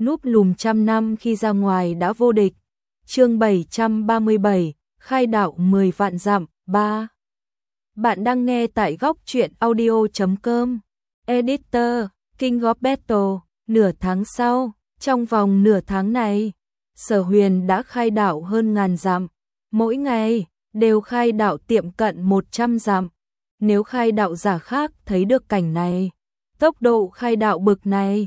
núp lùm trăm năm khi ra ngoài đã vô địch. Chương 737, khai đạo 10 vạn dặm, 3. Bạn đang nghe tại góc truyện audio.com. Editor, King of Battle. Nửa tháng sau, trong vòng nửa tháng này, Sở Huyền đã khai đạo hơn ngàn dặm. Mỗi ngày, đều khai đạo tiệm cận 100 dặm. Nếu khai đạo giả khác thấy được cảnh này, tốc độ khai đạo bực này,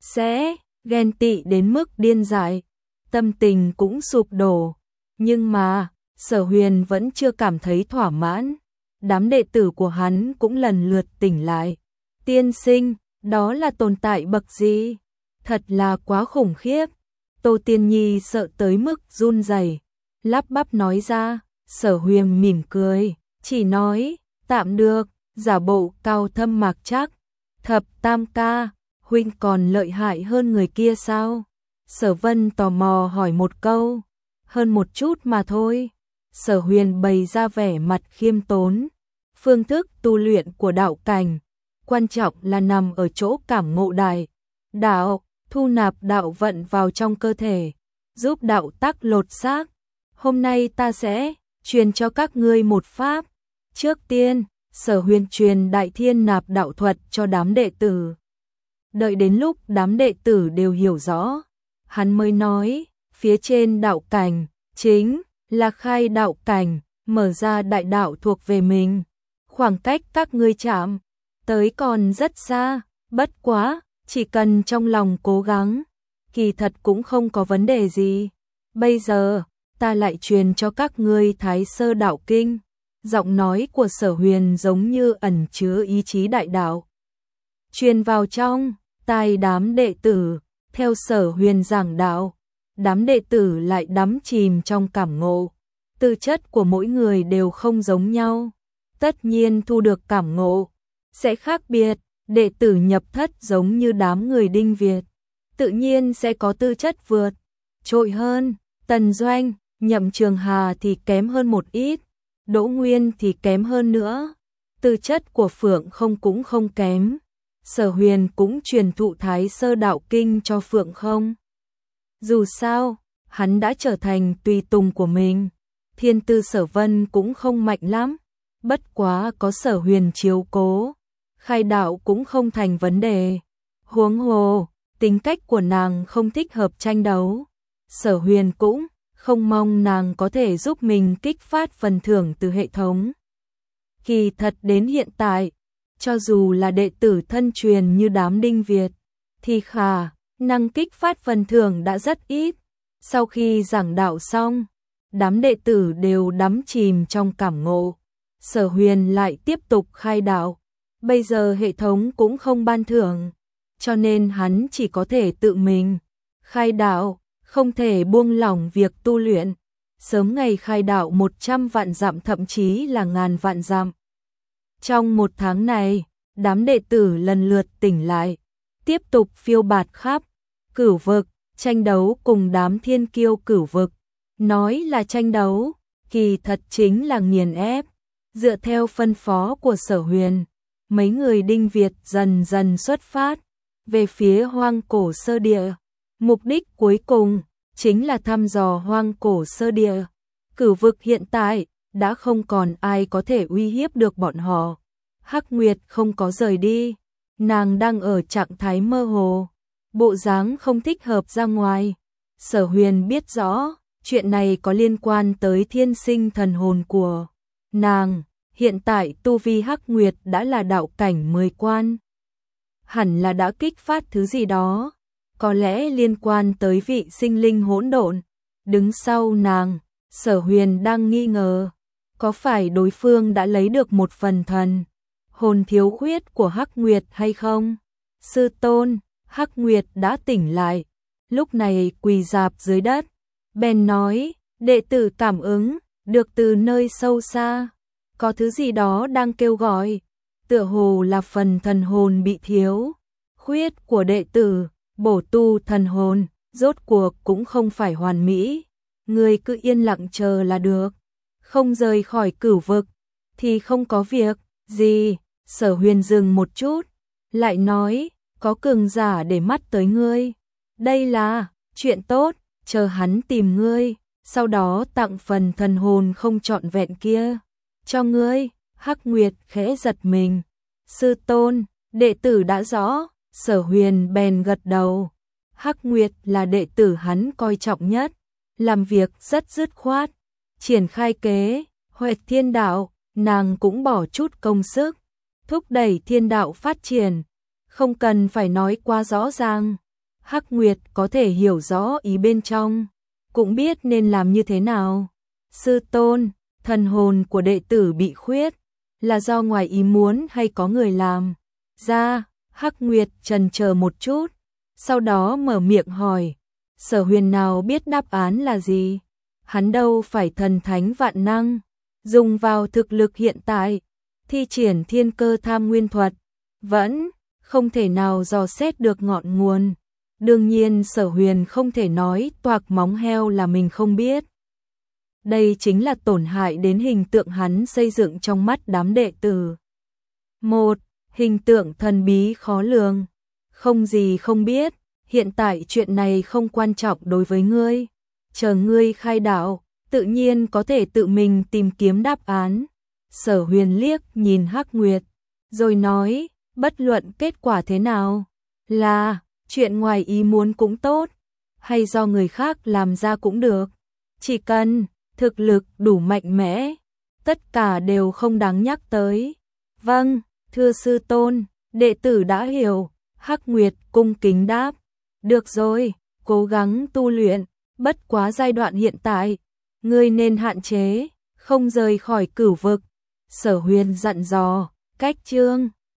sẽ ghen tị đến mức điên dại, tâm tình cũng sụp đổ. Nhưng mà, Sở Huyền vẫn chưa cảm thấy thỏa mãn. Đám đệ tử của hắn cũng lần lượt tỉnh lại. Tiên sinh, đó là tồn tại bậc gì? Thật là quá khủng khiếp. Tô Tiên Nhi sợ tới mức run rẩy, lắp bắp nói ra. Sở Huyền mỉm cười, chỉ nói, tạm được, giả bộ cao thâm mạc chắc. Thập Tam ca, huynh còn lợi hại hơn người kia sao? Sở Vân tò mò hỏi một câu. Hơn một chút mà thôi. Sở Huyền bày ra vẻ mặt khiêm tốn. Phương thức tu luyện của đạo cảnh, quan trọng là nằm ở chỗ cảm ngộ đại đạo, thu nạp đạo vận vào trong cơ thể, giúp đạo tắc lột xác. Hôm nay ta sẽ truyền cho các ngươi một pháp. Trước tiên, Sở Huyền truyền Đại Thiên Nạp đạo thuật cho đám đệ tử. Đợi đến lúc đám đệ tử đều hiểu rõ, hắn mới nói, phía trên đạo cảnh chính là khai đạo cảnh, mở ra đại đạo thuộc về mình. Khoảng cách các ngươi chạm tới còn rất xa, bất quá, chỉ cần trong lòng cố gắng, kỳ thật cũng không có vấn đề gì. Bây giờ, ta lại truyền cho các ngươi Thái Sơ Đạo Kinh. Giọng nói của Sở Huyền giống như ẩn chứa ý chí đại đạo. Truyền vào trong tai đám đệ tử, theo Sở Huyền giảng đạo, đám đệ tử lại đắm chìm trong cảm ngộ. Tư chất của mỗi người đều không giống nhau, tất nhiên thu được cảm ngộ sẽ khác biệt. Đệ tử nhập thất giống như đám người Đinh Việt, tự nhiên sẽ có tư chất vượt trội hơn. Tần Doanh, Nhậm Trường Hà thì kém hơn một ít, Đỗ Nguyên thì kém hơn nữa. Tư chất của Phượng Không cũng không kém. Sở Huyền cũng truyền thụ Thái Sơ Đạo Kinh cho Phượng Không. Dù sao, hắn đã trở thành tùy tùng của mình. Thiên tư Sở Vân cũng không mạnh lắm, bất quá có Sở Huyền chiếu cố, khai đạo cũng không thành vấn đề. Huống hồ, tính cách của nàng không thích hợp tranh đấu. Sở Huyền cũng không mong nàng có thể giúp mình kích phát phần thưởng từ hệ thống. Kỳ thật đến hiện tại, cho dù là đệ tử thân truyền như đám Đinh Việt, thì khả năng kích phát phần thưởng đã rất ít. Sau khi giảng đạo xong, đám đệ tử đều đắm chìm trong cảm ngộ. Sở Huyền lại tiếp tục khai đạo. Bây giờ hệ thống cũng không ban thưởng, cho nên hắn chỉ có thể tự mình khai đạo, không thể buông lỏng việc tu luyện. Sớm ngày khai đạo 100 vạn dặm, thậm chí là ngàn vạn dặm. Trong một tháng này, đám đệ tử lần lượt tỉnh lại, tiếp tục phiêu bạt khắp cửu vực, tranh đấu cùng đám thiên kiêu cửu vực. Nói là tranh đấu, kỳ thật chính là nghiền ép. Dựa theo phân phó của Sở Huyền, mấy người Đinh Việt dần dần xuất phát về phía hoang cổ sơ địa. Mục đích cuối cùng chính là thăm dò hoang cổ sơ địa. Cửu vực hiện tại đã không còn ai có thể uy hiếp được bọn họ. Hắc Nguyệt không có rời đi, nàng đang ở trạng thái mơ hồ, bộ dáng không thích hợp ra ngoài. Sở Huyền biết rõ, chuyện này có liên quan tới thiên sinh thần hồn của nàng. Hiện tại tu vi Hắc Nguyệt đã là đạo cảnh 10 quan. Hẳn là đã kích phát thứ gì đó, có lẽ liên quan tới vị sinh linh hỗn độn. Đứng sau nàng, Sở Huyền đang nghi ngờ, có phải đối phương đã lấy được một phần thần hồn thiếu khuyết của Hắc Nguyệt hay không? Sư tôn, Hắc Nguyệt đã tỉnh lại, lúc này quỳ rạp dưới đất, bèn nói, đệ tử cảm ứng được từ nơi sâu xa, có thứ gì đó đang kêu gọi, tựa hồ là phần thần hồn bị thiếu khuyết của đệ tử. Bổ tu thần hồn, rốt cuộc cũng không phải hoàn mỹ, người cứ yên lặng chờ là được, không rời khỏi cửu vực thì không có việc gì. Sở Huyền dừng một chút, lại nói, có cường giả để mắt tới ngươi. Đây là chuyện tốt, chờ hắn tìm ngươi, sau đó tặng phần thần hồn không trọn vẹn kia cho ngươi. Hắc Nguyệt khẽ giật mình. Sư tôn, đệ tử đã rõ. Sở Huyền bèn gật đầu. Hắc Nguyệt là đệ tử hắn coi trọng nhất, làm việc rất dứt khoát, triển khai kế Huệ Thiên Đạo, nàng cũng bỏ chút công sức thúc đẩy thiên đạo phát triển, không cần phải nói quá rõ ràng. Hắc Nguyệt có thể hiểu rõ ý bên trong, cũng biết nên làm như thế nào. Sư tôn, thần hồn của đệ tử bị khuyết, là do ngoài ý muốn hay có người làm ra? Hắc Nguyệt chần chờ một chút, sau đó mở miệng hỏi. Sở Huyền nào biết đáp án là gì? Hắn đâu phải thần thánh vạn năng, dùng vào thực lực hiện tại, thi triển thiên cơ tham nguyên thuật, vẫn không thể nào dò xét được ngọn nguồn. Đương nhiên Sở Huyền không thể nói toạc móng heo là mình không biết. Đây chính là tổn hại đến hình tượng hắn xây dựng trong mắt đám đệ tử. Một, hình tượng thần bí khó lường, không gì không biết, hiện tại chuyện này không quan trọng đối với ngươi. Chờ ngươi khai đạo, tự nhiên có thể tự mình tìm kiếm đáp án. Sở Huyền liếc nhìn Hắc Nguyệt, rồi nói, bất luận kết quả thế nào, là chuyện ngoài ý muốn cũng tốt, hay do người khác làm ra cũng được. Chỉ cần thực lực đủ mạnh mẽ, tất cả đều không đáng nhắc tới. Vâng, thưa sư tôn, đệ tử đã hiểu. Hắc Nguyệt cung kính đáp. Được rồi, cố gắng tu luyện, bất quá giai đoạn hiện tại, ngươi nên hạn chế, không rời khỏi cửu vực. Sở Huyền dặn dò. Cách chương